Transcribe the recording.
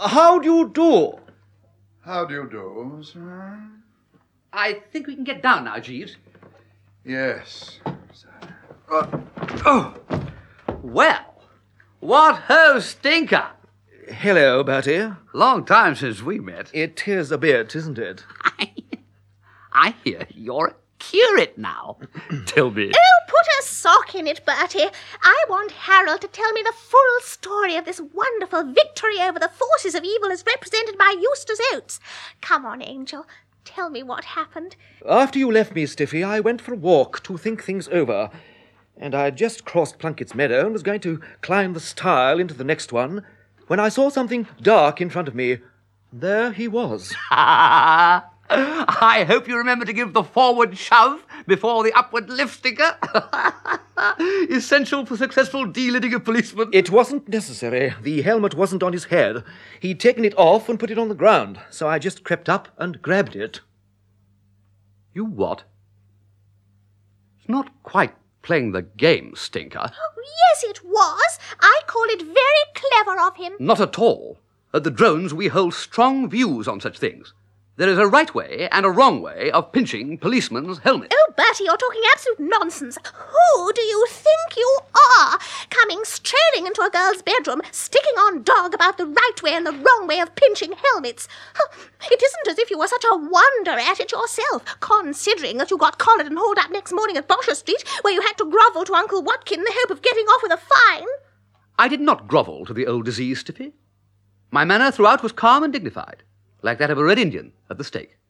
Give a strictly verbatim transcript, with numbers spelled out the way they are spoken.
how do you do? How do you do, sir? I think we can get down now, Jeeves. Yes, sir. Uh, oh, well, what ho, stinker! Hello, Bertie. Long time since we met. It is a bit, isn't it? I, I hear you're a curate now. Tell me. Oh, put a sock in it, Bertie. I want Harold to tell me the full story of this wonderful victory over the forces of evil as represented by Eustace Oates. Come on, Angel. Tell me what happened. After you left me, Stiffy, I went for a walk to think things over. And I just crossed Plunkett's meadow and was going to climb the stile into the next one when I saw something dark in front of me. There he was. I hope you remember to give the forward shove before the upward lift, stinker. Essential for successful de-lidding a policeman. It wasn't necessary. The helmet wasn't on his head. He'd taken it off and put it on the ground, so I just crept up and grabbed it. You what? It's not quite playing the game, stinker. Oh, yes, it was. I call it very clever of him. Not at all. At the Drones, we hold strong views on such things. There is a right way and a wrong way of pinching policemen's helmets. Oh, Bertie, you're talking absolute nonsense. Who do you think you are? Coming straining into a girl's bedroom, sticking on dog about the right way and the wrong way of pinching helmets. It isn't as if you were such a wonder at it yourself, considering that you got collared and hauled up next morning at Bosher Street, where you had to grovel to Uncle Watkin in the hope of getting off with a fine. I did not grovel to the old disease, Stiffy. My manner throughout was calm and dignified, like that of a Red Indian at the stake.